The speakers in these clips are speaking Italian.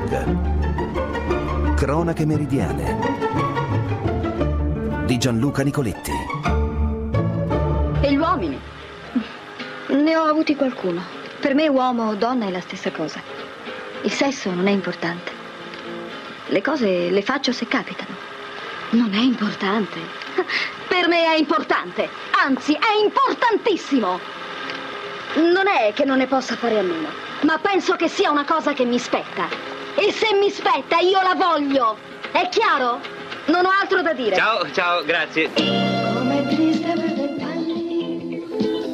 Vogue. Cronache meridiane di Gianluca Nicoletti. E gli uomini? Ne ho avuti qualcuno. Per me uomo o donna è la stessa cosa. Il sesso non è importante. Le cose le faccio se capitano. Non è importante. Per me è importante. Anzi, è importantissimo. Non è che non ne possa fare a meno, ma penso che sia una cosa che mi spetta. E se mi spetta, io la voglio. È chiaro? Non ho altro da dire. Ciao, grazie. Com'è triste per 20 anni,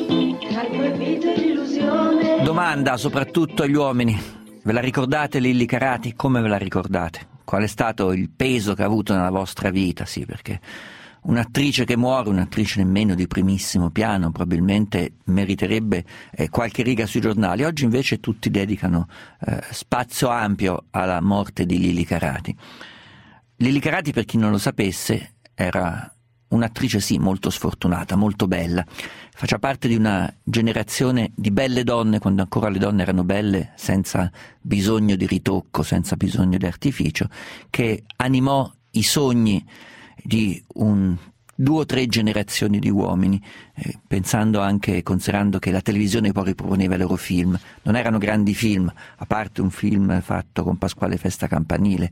tra il proibito e l'illusione. Domanda soprattutto agli uomini: ve la ricordate Lilli Carati? Come ve la ricordate? Qual è stato il peso che ha avuto nella vostra vita? Sì, perché un'attrice che muore, un'attrice nemmeno di primissimo piano, probabilmente meriterebbe qualche riga sui giornali. Oggi invece tutti dedicano spazio ampio alla morte di Lilli Carati. Lilli Carati, per chi non lo sapesse, era un'attrice sì molto sfortunata, molto bella. Faceva parte di una generazione di belle donne, quando ancora le donne erano belle, senza bisogno di ritocco, senza bisogno di artificio, che animò i sogni di 2 o 3 generazioni di uomini, pensando anche, considerando che la televisione poi riproponeva i loro film. Non erano grandi film, a parte un film fatto con Pasquale Festa Campanile,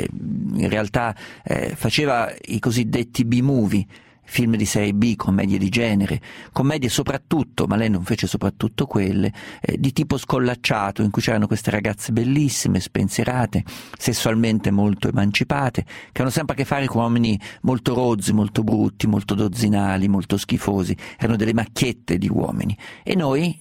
in realtà faceva i cosiddetti B-movie, film di serie B, commedie di genere, commedie soprattutto, ma lei non fece soprattutto quelle, di tipo scollacciato, in cui c'erano queste ragazze bellissime, spensierate, sessualmente molto emancipate, che hanno sempre a che fare con uomini molto rozzi, molto brutti, molto dozzinali, molto schifosi. Erano delle macchiette di uomini. E noi,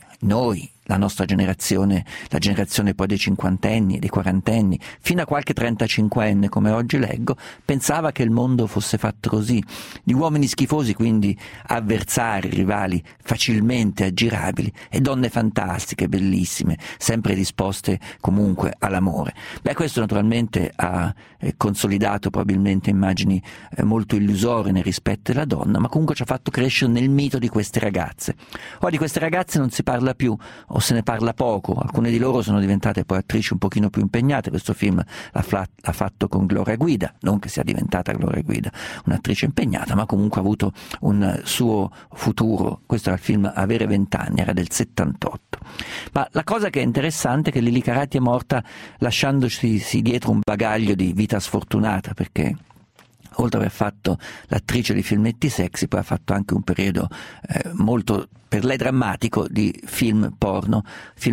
la nostra generazione, la generazione poi dei cinquantenni, dei quarantenni, fino a qualche 35enne, come oggi leggo, pensava che il mondo fosse fatto così, di uomini schifosi, quindi avversari, rivali, facilmente aggirabili, e donne fantastiche, bellissime, sempre disposte comunque all'amore. Questo naturalmente ha consolidato probabilmente immagini molto illusorie nel rispetto della donna, ma comunque ci ha fatto crescere nel mito di queste ragazze. Ora di queste ragazze non si parla più, o se ne parla poco. Alcune di loro sono diventate poi attrici un pochino più impegnate. Questo film l'ha fatto con Gloria Guida, non che sia diventata Gloria Guida un'attrice impegnata, ma comunque ha avuto un suo futuro. Questo era il film Avere 20 anni, era del 78. Ma la cosa che è interessante è che Lilli Carati è morta lasciandosi dietro un bagaglio di vita sfortunata, perché oltre ad aver fatto l'attrice di filmetti sexy, poi ha fatto anche un periodo molto, per lei drammatico, di film porno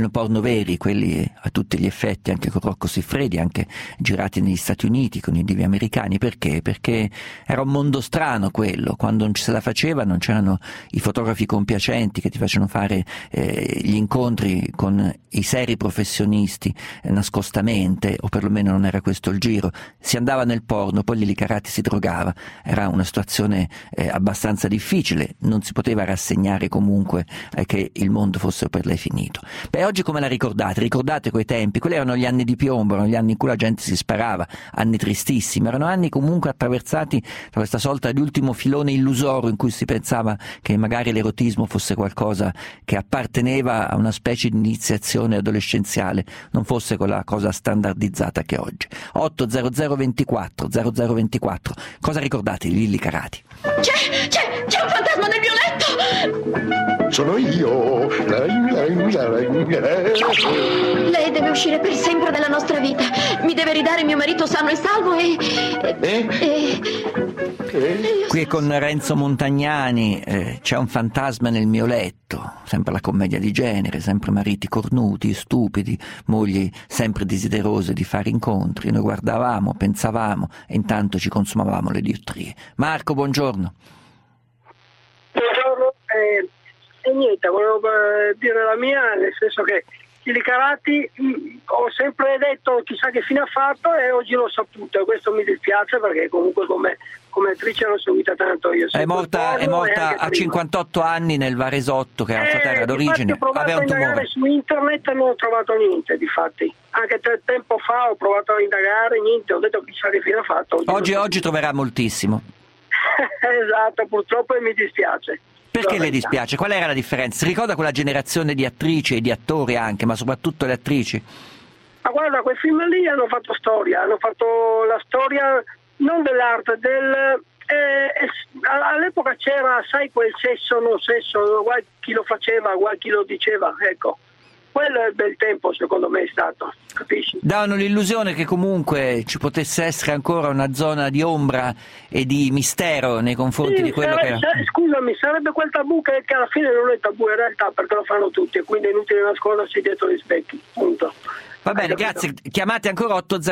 veri, quelli a tutti gli effetti anche con Rocco Siffredi, anche girati negli Stati Uniti con i divi americani. Perché? Perché era un mondo strano quello, quando non ci se la faceva non c'erano i fotografi compiacenti che ti facevano fare gli incontri con i seri professionisti nascostamente, o perlomeno non era questo il giro. Si andava nel porno, poi Lilli Carati si drogava, era una situazione abbastanza difficile, non si poteva rassegnare comunque che il mondo fosse per lei finito. Oggi come la ricordate? Ricordate quei tempi? Quelli erano gli anni di piombo, erano gli anni in cui la gente si sparava, anni tristissimi, erano anni comunque attraversati da questa sorta di ultimo filone illusorio in cui si pensava che magari l'erotismo fosse qualcosa che apparteneva a una specie di iniziazione adolescenziale, non fosse quella cosa standardizzata che è oggi. 80024 0024. Cosa ricordate di Lilli Carati? C'è un fantasma nel mio letto! Sono io. Lei deve uscire per sempre dalla nostra vita. Mi deve ridare mio marito sano e salvo Qui con Renzo Montagnani, c'è un fantasma nel mio letto, sempre la commedia di genere, sempre mariti cornuti, stupidi, mogli sempre desiderose di fare incontri. Noi guardavamo, pensavamo e intanto ci consumavamo le diottrie. Marco, buongiorno. Buongiorno, e niente, volevo dire la mia, nel senso che Lilli Carati ho sempre detto chissà che fine ha fatto, e oggi l'ho saputo, e questo mi dispiace perché comunque come attrice l'ho seguita tanto io. È morta a 58 anni nel Varesotto, che era la sua terra d'origine. Ho provato a indagare su internet e non ho trovato niente, difatti. Anche tempo fa ho provato a indagare, niente, ho detto chissà che fine ha fatto. Oggi troverà moltissimo. Esatto, purtroppo, e mi dispiace. Perché le dispiace? Qual era la differenza? Si ricorda quella generazione di attrici e di attori anche, ma soprattutto le attrici? Ma guarda, quei film lì hanno fatto la storia non dell'arte, all'epoca c'era, sai, quel sesso, non sesso, guai chi lo faceva, guai chi lo diceva, ecco. Quello è il bel tempo, secondo me, è stato, capisci? Davano l'illusione che comunque ci potesse essere ancora una zona di ombra e di mistero nei confronti di quello che era. Scusami, sarebbe quel tabù che alla fine non è tabù in realtà, perché lo fanno tutti, e quindi è inutile nascondersi dietro gli specchi, punto. Va bene, grazie. Chiamate ancora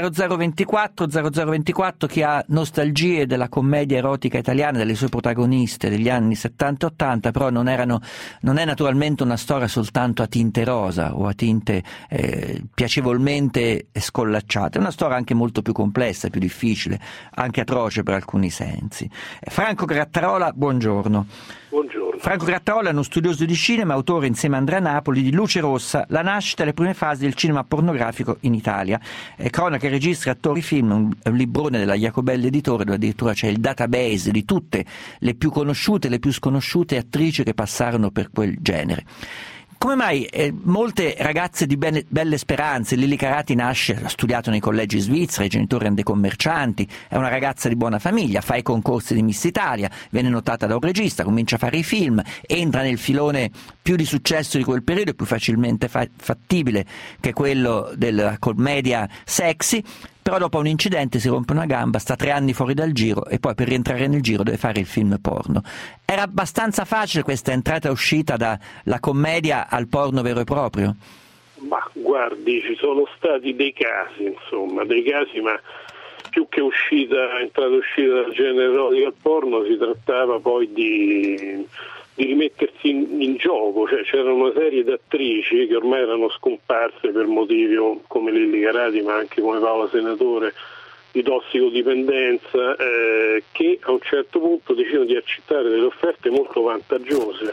80024 chi ha nostalgie della commedia erotica italiana, delle sue protagoniste degli anni 70-80, però non è naturalmente una storia soltanto a tinte rosa o a tinte piacevolmente scollacciate, è una storia anche molto più complessa, più difficile, anche atroce per alcuni sensi. Franco Grattarola, buongiorno. Buongiorno. Franco Grattarola è uno studioso di cinema, autore insieme a Andrea Napoli di Luce Rossa, la nascita e le prime fasi del cinema pornografico in Italia. Cronaca, registri, attori, film, un librone della Jacobelli Editore, dove addirittura c'è il database di tutte le più conosciute e le più sconosciute attrici che passarono per quel genere. Come mai molte ragazze di belle speranze, Lilli Carati nasce, ha studiato nei collegi svizzeri, i genitori erano dei commercianti, è una ragazza di buona famiglia, fa i concorsi di Miss Italia, viene notata da un regista, comincia a fare i film, entra nel filone più di successo di quel periodo, più facilmente fattibile che quello della commedia sexy, però dopo un incidente si rompe una gamba, sta 3 anni fuori dal giro e poi per rientrare nel giro deve fare il film porno. Era abbastanza facile questa entrata e uscita dalla commedia al porno vero e proprio? Ma guardi, ci sono stati dei casi, ma più che entrata e uscita dal genere erotico al porno si trattava poi di rimettersi in gioco, cioè c'era una serie di attrici che ormai erano scomparse per motivi come Lilli Carati, ma anche come Paola Senatore, di tossicodipendenza, che a un certo punto decidono di accettare delle offerte molto vantaggiose.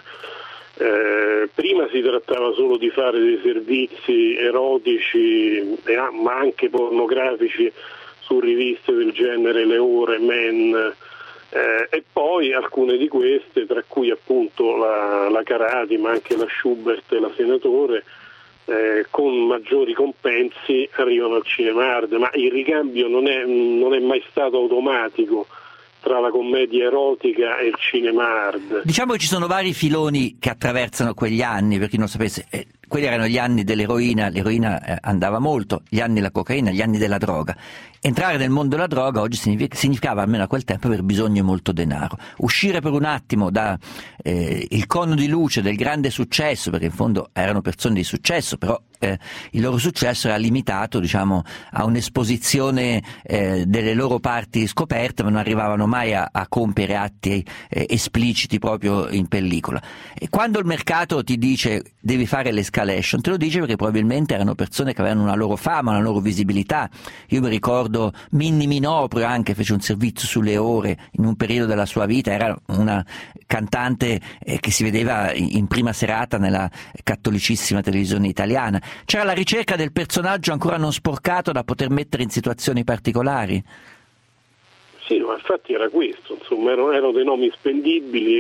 Prima si trattava solo di fare dei servizi erotici, ma anche pornografici su riviste del genere Le Ore, Men, e poi alcune di queste, tra cui appunto la Carati, ma anche la Schubert e la Senatore, con maggiori compensi arrivano al cinema hard, ma il ricambio non è mai stato automatico tra la commedia erotica e il cinema hard. Diciamo che ci sono vari filoni che attraversano quegli anni, per chi non sapesse, quelli erano gli anni dell'eroina, l'eroina andava molto, gli anni della cocaina, gli anni della droga. Entrare nel mondo della droga oggi significava, almeno a quel tempo, aver bisogno di molto denaro. Uscire per un attimo da il cono di luce del grande successo, perché in fondo erano persone di successo, però il loro successo era limitato, diciamo, a un'esposizione delle loro parti scoperte, ma non arrivavano mai a compiere atti espliciti proprio in pellicola. E quando il mercato ti dice devi fare l'escalation, te lo dice perché probabilmente erano persone che avevano una loro fama, una loro visibilità. Io mi ricordo Minnie Minoprio, anche fece un servizio sulle ore in un periodo della sua vita, era una cantante che si vedeva in prima serata nella cattolicissima televisione italiana. C'era la ricerca del personaggio ancora non sporcato da poter mettere in situazioni particolari. Sì, ma infatti era questo, insomma, erano dei nomi spendibili,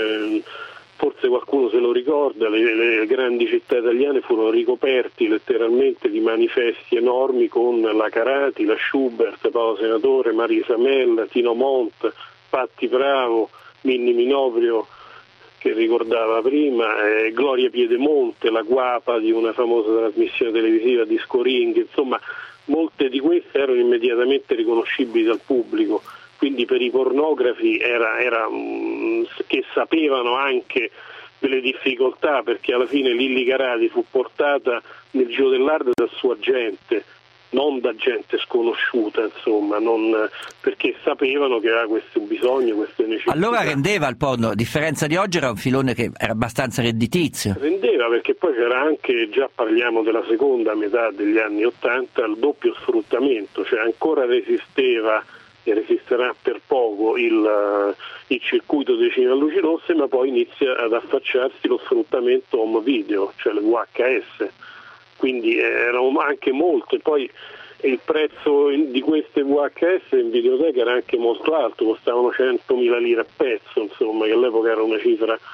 forse qualcuno se lo ricorda, le grandi città italiane furono ricoperti letteralmente di manifesti enormi con la Carati, la Schubert, Paolo Senatore, Marisa Mella, Tino Monte, Patti Bravo, Minnie Minoprio, che ricordava prima, Gloria Piedemonte, la guapa di una famosa trasmissione televisiva di Scoring, insomma molte di queste erano immediatamente riconoscibili dal pubblico, quindi per i pornografi era che sapevano anche delle difficoltà, perché alla fine Lilli Carati fu portata nel giro dell'arte da sua gente, non da gente sconosciuta, insomma, perché sapevano che aveva questo bisogno, queste necessità. Allora rendeva il porno, a differenza di oggi era un filone che era abbastanza redditizio. Rendeva perché poi c'era anche, già parliamo della seconda metà degli anni '80, il doppio sfruttamento, cioè ancora resisteva e resisterà per poco il circuito dei cinema a luci rosse, ma poi inizia ad affacciarsi lo sfruttamento home video, cioè le VHS. Quindi erano anche molto, e poi il prezzo di queste VHS in videoteca era anche molto alto, costavano 100.000 lire a pezzo, insomma, che all'epoca era una cifra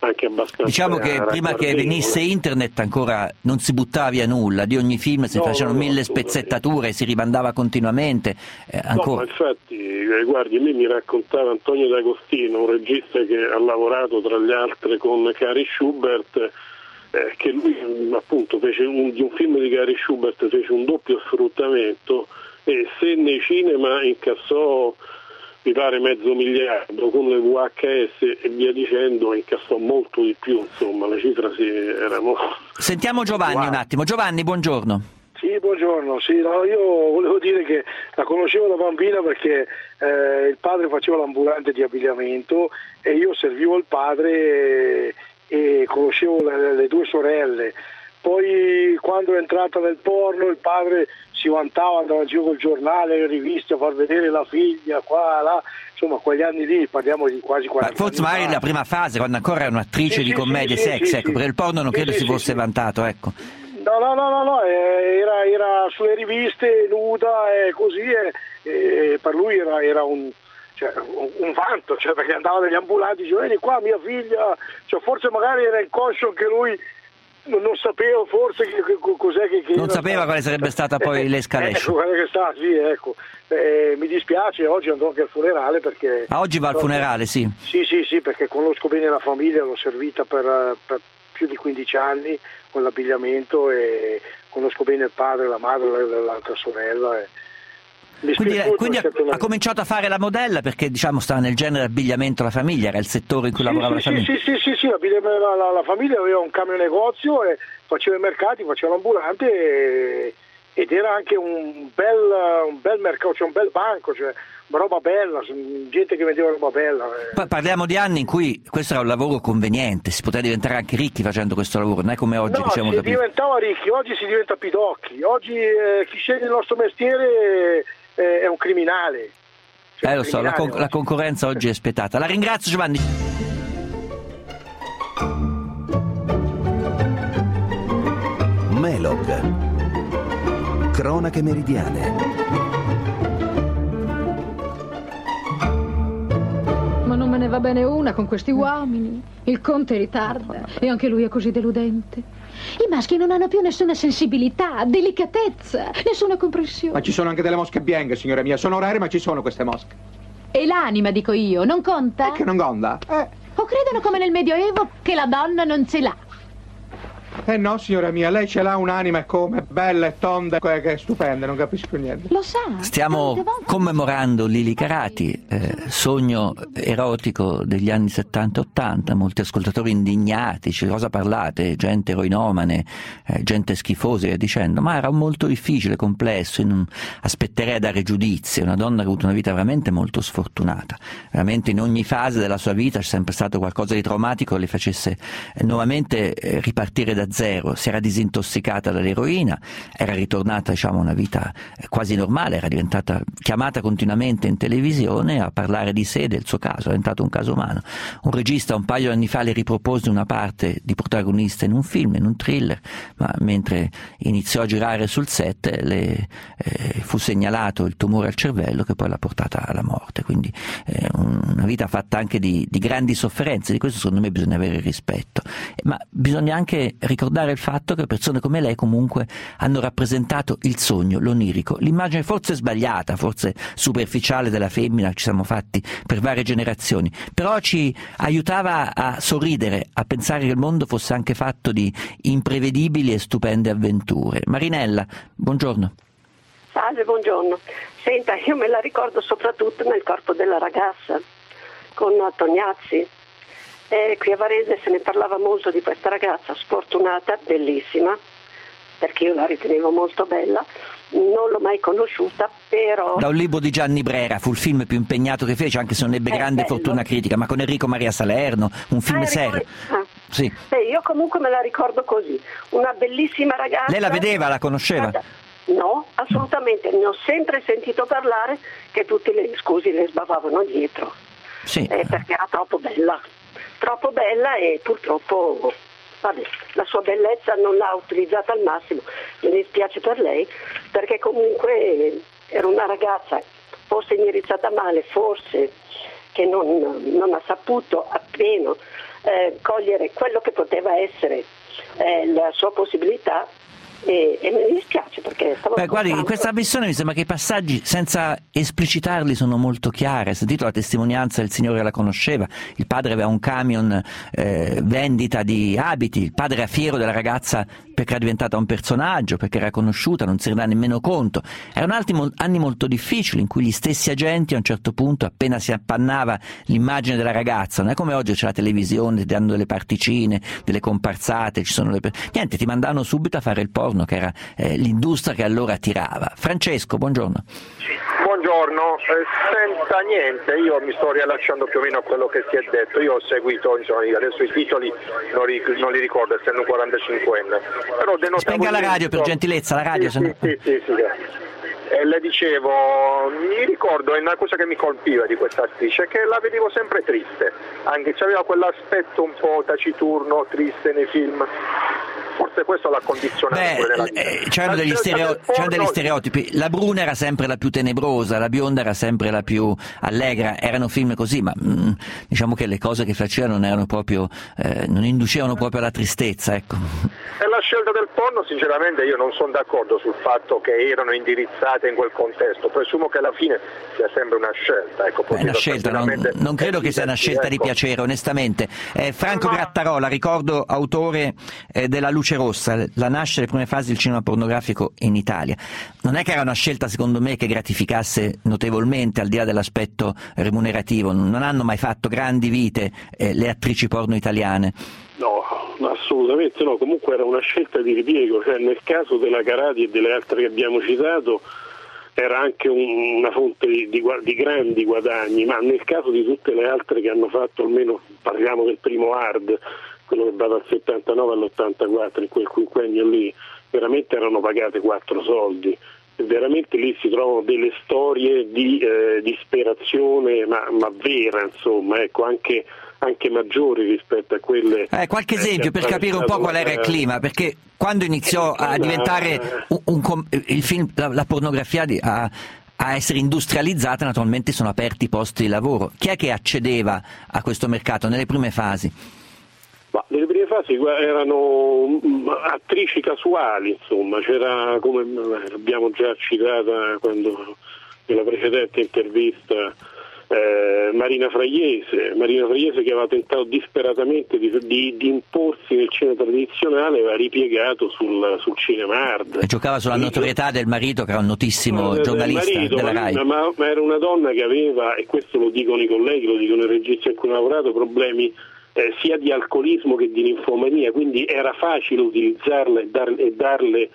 anche abbastanza. Diciamo che prima che venisse internet ancora non si buttava via nulla, di ogni film si facevano 1000 spezzettature, si rimandava continuamente. Ancora. No, ma infatti, guardi, lì mi raccontava Antonio D'Agostino, un regista che ha lavorato tra le altre con Cary Schubert, che lui appunto fece di un film di Cary Schubert fece un doppio sfruttamento, e se nei cinema incassò mi pare $500 milioni, con le VHS e via dicendo incassò molto di più, insomma le cifre erano... Sentiamo Giovanni un attimo. Giovanni, buongiorno. Sì, buongiorno. Sì, no, io volevo dire che la conoscevo da bambina perché il padre faceva l'ambulante di abbigliamento e io servivo il padre e conoscevo le due sorelle. Poi quando è entrata nel porno il padre si vantava, andava in giro col giornale, le riviste a far vedere la figlia, qua, là, insomma quegli anni lì, parliamo di quasi 40 forse anni magari fa. la prima fase, quando ancora era un'attrice di commedie sex, ecco, per il porno non credo si fosse vantato, ecco. No, era sulle riviste nuda e così, e per lui era un vanto, cioè, perché andava dagli ambulanti, diceva vieni qua mia figlia, cioè, forse magari era inconscio che lui non sapeva forse cos'è che non sapeva quale sarebbe stata poi l'escalation. Ecco. Mi dispiace, oggi andrò anche al funerale perché... oggi va al funerale, sì. Sì, perché conosco bene la famiglia, l'ho servita per più di 15 anni con l'abbigliamento e conosco bene il padre, la madre, l'altra sorella. Quindi ha cominciato a fare la modella perché diciamo stava nel genere abbigliamento la famiglia, era il settore in cui lavorava la famiglia. Sì, la famiglia aveva un cambio negozio e faceva i mercati, faceva l'ambulante ed era anche un bel mercato, cioè un bel banco, cioè roba bella, gente che vendeva roba bella. Poi parliamo di anni in cui questo era un lavoro conveniente, si poteva diventare anche ricchi facendo questo lavoro, non è come oggi. No, si diventava ricchi, oggi si diventa pidocchi, oggi chi sceglie il nostro mestiere è un criminale. Lo so, la concorrenza oggi è spietata. La ringrazio Giovanni. Melog. Cronache meridiane. Ma non me ne va bene una con questi uomini. Il conte ritarda e anche lui è così deludente. I maschi non hanno più nessuna sensibilità, delicatezza, nessuna comprensione. Ma ci sono anche delle mosche bianche, signora mia. Sono rare, ma ci sono queste mosche. E l'anima, dico io, non conta? Che non conta? O credono come nel Medioevo che la donna non ce l'ha? No, signora mia, lei ce l'ha un'anima e come, bella e tonda, che è stupenda, non capisco niente. Lo sa. Stiamo commemorando Lili Carati, sogno erotico degli anni 70-80, molti ascoltatori indignati, cosa parlate, gente eroinomane, gente schifosa e via dicendo, ma era molto difficile, complesso, non aspetterei a dare giudizi, una donna che ha avuto una vita veramente molto sfortunata, veramente in ogni fase della sua vita c'è sempre stato qualcosa di traumatico che le facesse nuovamente ripartire da zero, si era disintossicata dall'eroina, era ritornata a una vita quasi normale, era diventata chiamata continuamente in televisione a parlare di sé e del suo caso, è diventato un caso umano. Un regista un paio di anni fa le ripropose una parte di protagonista in un film, in un thriller, ma mentre iniziò a girare sul set le fu segnalato il tumore al cervello che poi l'ha portata alla morte, quindi una vita fatta anche di grandi sofferenze, di questo secondo me bisogna avere rispetto, ma bisogna anche ricordare il fatto che persone come lei comunque hanno rappresentato il sogno, l'onirico, l'immagine forse sbagliata, forse superficiale della femmina che ci siamo fatti per varie generazioni, però ci aiutava a sorridere, a pensare che il mondo fosse anche fatto di imprevedibili e stupende avventure. Marinella, buongiorno. Salve, buongiorno. Senta, io me la ricordo soprattutto nel corpo della ragazza, con Tognazzi. Qui a Varese se ne parlava molto di questa ragazza sfortunata, bellissima, perché io la ritenevo molto bella, non l'ho mai conosciuta, però... Da un libro di Gianni Brera, fu il film più impegnato che fece, anche se non ebbe grande fortuna critica, ma con Enrico Maria Salerno, un film serio. Sì. Io comunque me la ricordo così, una bellissima ragazza... Lei la vedeva, la conosceva? No, assolutamente, ne ho sempre sentito parlare che tutti le sbavavano dietro, sì. Perché era troppo bella e purtroppo la sua bellezza non l'ha utilizzata al massimo, mi dispiace per lei perché comunque era una ragazza forse indirizzata male, forse che non ha saputo appena cogliere quello che poteva essere la sua possibilità, e mi dispiace perché stavo guardi, in questa missione mi sembra che i passaggi, senza esplicitarli, sono molto chiari. Ha sentito la testimonianza del signore che la conosceva, il padre aveva un camion vendita di abiti, il padre era fiero della ragazza perché era diventata un personaggio, perché era conosciuta, non si rendeva nemmeno conto. Erano anni molto difficili in cui gli stessi agenti a un certo punto, appena si appannava l'immagine della ragazza, non è come oggi c'è la televisione, ti danno delle particine, delle comparsate, ci sono niente, ti mandavano subito a fare il porno, che era l'industria che allora tirava. Francesco, buongiorno. Buongiorno, senta, niente, io mi sto riallacciando più o meno a quello che si è detto. Io ho seguito, insomma, adesso i titoli non li ricordo, essendo un 45enne, però denotavo. Spenga la radio, per gentilezza, la radio. Sì. E le dicevo, mi ricordo, è una cosa che mi colpiva di questa attrice, che la vedevo sempre triste, anche se aveva quell'aspetto un po' taciturno, triste nei film. Forse questo l'ha condizionato pure nella vita. C'erano degli stereotipi. La bruna era sempre la più tenebrosa, la bionda era sempre la più allegra. Erano film così, ma diciamo che le cose che facevano non erano proprio, non inducevano proprio alla tristezza, ecco. E la scelta del porno, sinceramente, io non sono d'accordo sul fatto che erano indirizzate in quel contesto. Presumo che alla fine sia sempre una scelta. Ecco, una scelta, non credo che sia una scelta di piacere, onestamente. Franco Grattarola, ricordo, autore della Luce Rossa, la nascita delle prime fasi del cinema pornografico in Italia. Non è che era una scelta, secondo me, che gratificasse notevolmente, al di là dell'aspetto remunerativo. Non hanno mai fatto grandi vite le attrici porno italiane. No, assolutamente no. Comunque era una scelta di ripiego, cioè nel caso della Carati e delle altre che abbiamo citato era anche una fonte di grandi guadagni, ma nel caso di tutte le altre che hanno fatto, almeno parliamo del primo Hard, quello che va dal 79 all'84, in quel quinquennio lì, veramente erano pagate 4 soldi. E veramente lì si trovano delle storie di disperazione, ma vera, insomma, ecco, anche maggiori rispetto a quelle. Qualche esempio per capire un po' qual era il clima, perché quando iniziò a diventare il film, la pornografia a essere industrializzata, naturalmente sono aperti posti di lavoro. Chi è che accedeva a questo mercato nelle prime fasi? Ma nelle prime fasi erano attrici casuali, insomma, c'era, come l'abbiamo già citata quando nella precedente intervista, Marina Fraiese che aveva tentato disperatamente di imporsi nel cinema tradizionale, aveva ripiegato sul cinema hard. E giocava sulla notorietà del marito, che era un notissimo giornalista della Rai. Ma era una donna che aveva, e questo lo dicono i colleghi, lo dicono i registi a cui hanno lavorato, problemi sia di alcolismo che di ninfomania, quindi era facile utilizzarla e darle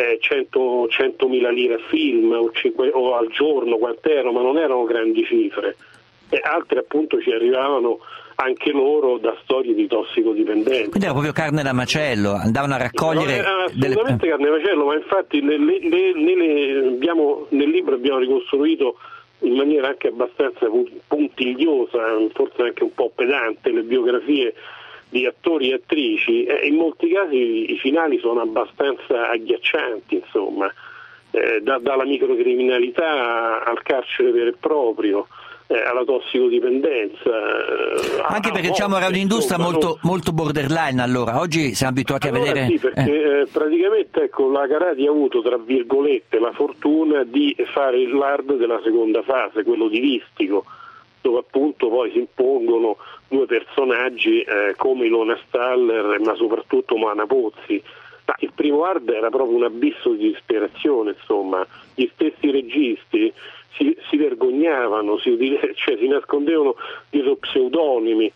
100.000 lire a film o al giorno, quant'ero, ma non erano grandi cifre. E altre appunto ci arrivavano anche loro da storie di tossicodipendenza. Quindi era proprio carne da macello, andavano a raccogliere. Era assolutamente carne da macello, ma infatti nel libro abbiamo ricostruito in maniera anche abbastanza puntigliosa, forse anche un po' pedante, le biografie di attori e attrici, e in molti casi i finali sono abbastanza agghiaccianti, insomma, dalla microcriminalità al carcere vero e proprio, alla tossicodipendenza. Anche perché diciamo era un'industria molto borderline allora. Oggi siamo abituati a vedere. Sì, perché praticamente ecco, la Carati ha avuto, tra virgolette, la fortuna di fare il hard della seconda fase, quello di Vistico, dove appunto poi si impongono due personaggi come Ilona Staller, ma soprattutto Moana Pozzi. Ma il primo hard era proprio un abisso di disperazione, insomma, gli stessi registi si vergognavano, si nascondevano dietro pseudonimi,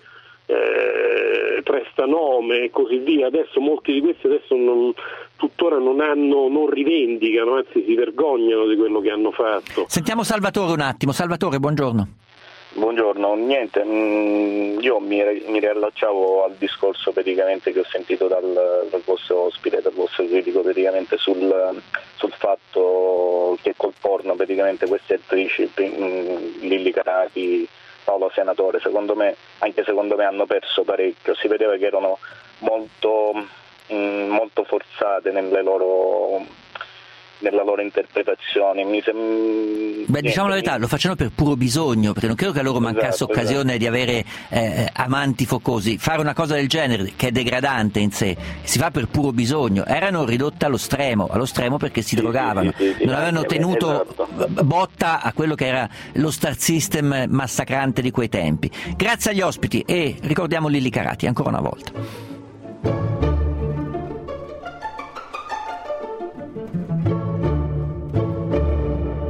prestanome e così via. Adesso molti di questi tuttora non rivendicano, anzi si vergognano di quello che hanno fatto. Sentiamo Salvatore un attimo. Salvatore, buongiorno. Buongiorno, niente, io mi riallacciavo al discorso praticamente che ho sentito dal vostro ospite, dal vostro critico praticamente sul fatto che col porno praticamente queste attrici, Lilli Carati, Paola Senatore, secondo me hanno perso parecchio. Si vedeva che erano molto forzate nelle loro nella loro interpretazione. Diciamo la verità, lo facevano per puro bisogno, perché non credo che a loro mancasse occasione di avere amanti focosi. Fare una cosa del genere, che è degradante in sé, si fa per puro bisogno. Erano ridotte allo stremo perché si drogavano, non avevano tenuto botta a quello che era lo star system massacrante di quei tempi. Grazie agli ospiti e ricordiamo Lilli Carati ancora una volta.